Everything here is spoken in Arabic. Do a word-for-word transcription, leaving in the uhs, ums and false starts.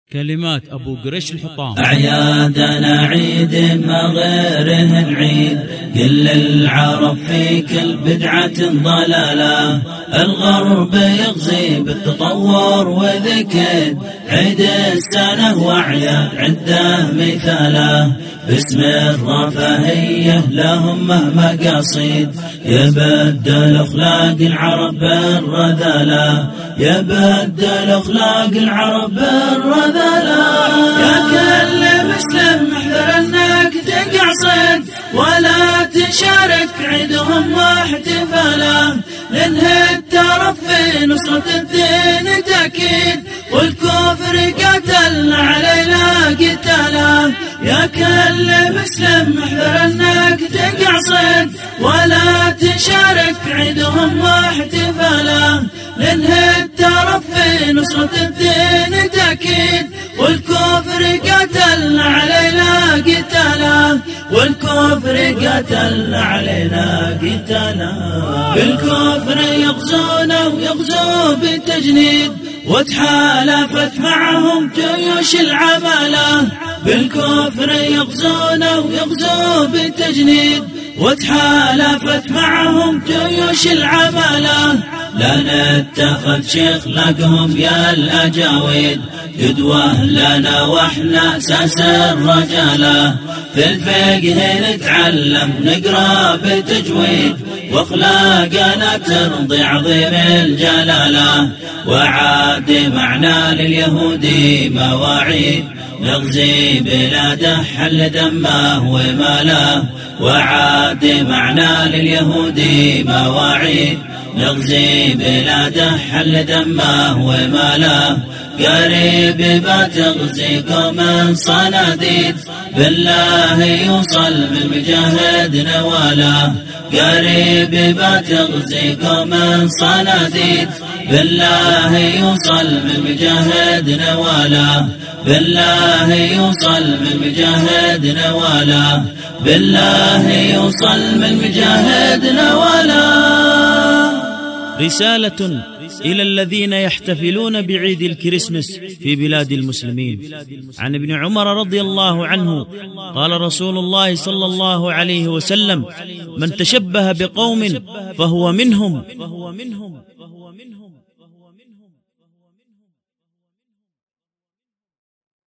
كلمات أبو قريش الحطام. أعيادنا عيد ما غيرهن عيد، كل العرب في كل بدعة ضلالة، الغرب يغزي بالتطور وذكر، عيد السنة وأعياد عده مثاله، باسم الرفاهية لهم مهما قصيد، يبدل أخلاق العرب بالرذالة، يبدل أخلاق العرب بالرذالة. يا كل مسلم احذر انك تقع صيد، ولا تشارك عيدهم واحتفاله، لانه الترف في نصرة الدين تأكيد، والكفر قاتل علينا قتاله. يا كل مسلم احذر انك تقع صيد، ولا تشارك عيدهم واحتفاله، لانه الترف في نصرة الدين تأكيد، والكفر قاتل علينا قتاله، والكفر قاتل علينا قتاله. بالكفر يغزونا ويغزو بالتجنيد، وتحالفت معهم جيوش العمالة، بالكفر يغزونا ويغزو بالتجنيد، وتحالفت معهم جيوش العمالة. لا نتخذ شيخ لقهم يا الأجاويد، قدوة لنا واحنا اساس الرجالة، في الفقه نتعلم نقرا بتجويد، واخلاقنا ترضي عظيم الجلالة، وعاد معنا لليهودي مواعيد، نغزي بلاده حل دمه وماله، وعاد معنا لليهودي مواعيد، نغزي بلاده حل دمه وماله، قريب بتغزيكم من صناديد، بالله يوصل من مجاهد نواله، قريب بتغزيكم من صناديد، بالله يوصل من مجاهد نواله، بالله يوصل من مجاهد نواله، بالله يوصل من مجاهد نواله. رسالة إلى الذين يحتفلون بعيد الكريسماس في بلاد المسلمين. عن ابن عمر رضي الله عنه قال رسول الله صلى الله عليه وسلم: من تشبه بقوم فهو منهم.